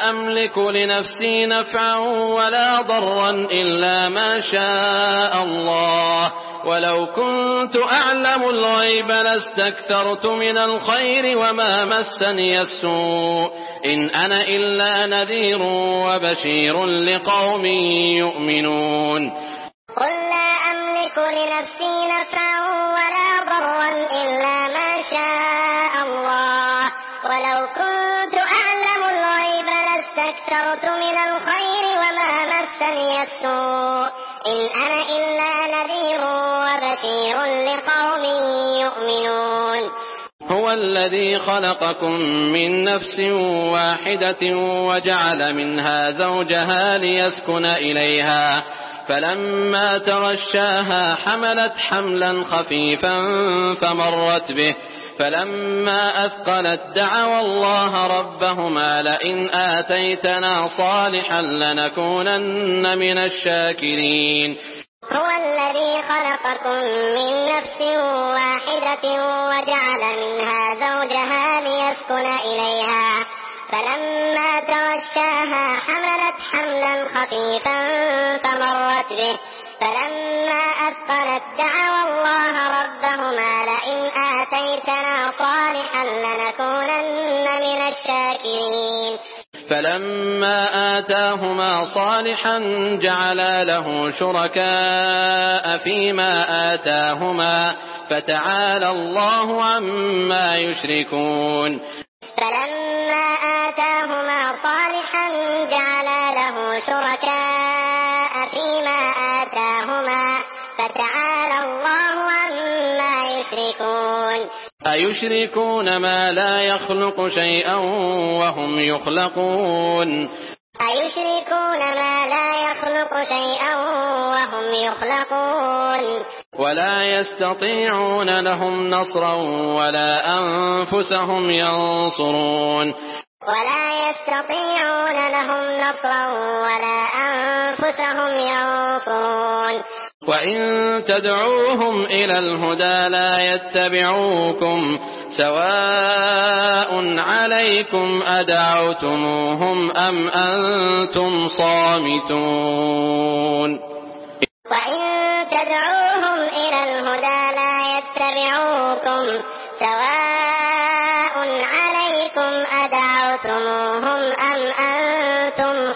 أملك لنفسي نفعا ولا ضرا إلا ما شاء الله ولو كنت أعلم الغيب لاستكثرت من الخير وما مسني السوء إن أنا إلا نذير وبشير لقوم يؤمنون قل لا أملك لنفسي نفعا ولا ضرا إلا ما شاء الله ولو كنت أعلم الغيب لاستكثرت من الخير وما مسني السوء إن أنا إلا نذير وبشير لقوم يؤمنون هو الذي خلقكم من نفس واحدة وجعل منها زوجها ليسكن إليها فلما تغشاها حملت حملا خفيفا فمرت به فلما أثقلت دعوا الله ربهما لئن آتيتنا صالحا لنكونن من الشاكرين هو الذي خلقكم من نفس واحدة وجعل منها زوجها ليسكن إليها فلما تغشاها حملت حملا خفيفا فمرت به فلما أثقلت دعوا الله ربهما لئن آتيتنا صالحا لنكونن من الشاكرين فلما آتاهما صالحا جعلا له شركاء فيما آتاهما فتعالى الله عما يشركون فلما آتاهما صالحا جعلا له شركاء فيما آتاهما فتعالى الله عما يشركون أيشركون ما لا يخلق شيئا وهم يخلقون أيشركون ما لا يخلق شيئا وهم يخلقون ولا يستطيعون لهم نصرا ولا أنفسهم ينصرون ولا يستطيعون لهم نصرا ولا أنفسهم ينصرون وإن تدعوهم إلى الهدى لا يتبعوكم سواء عليكم أدعوتموهم أم أنتم صامتون وإن تدعوهم إلى الهدى لا يتبعوكم سواء عليكم أدعوتموهم أم أنتم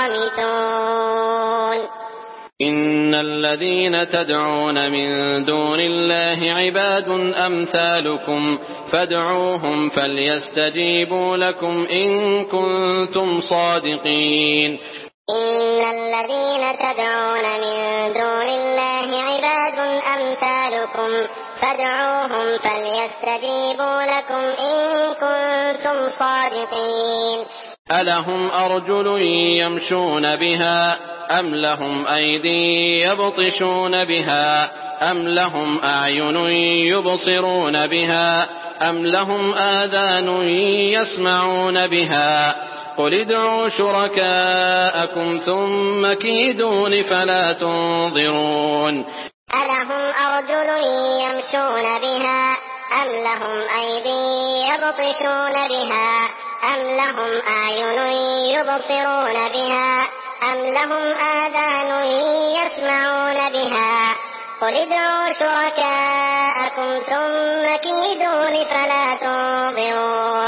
صامتون إن الذين تدعون من دون الله عباد أمثالكم فادعوهم فليستجيبوا لكم إن كنتم صادقين إن الذين تدعون من دون الله عباد أمثالكم فادعوهم فليستجيبوا لكم إن كنتم صادقين ألهم أرجل يمشون بها أم لهم أيدي يبطشون بها أم لهم أعين يبصرون بها أم لهم آذان يسمعون بها قل ادعوا شركاءكم ثم كيدون فلا تنظرون ألهم أرجل يمشون بها أم لهم أيدي يبطشون بها أم لهم أعين يبصرون بها أم لهم آذان يسمعون بها قل ادعوا شركاءكم ثم كيدون فلا تنظرون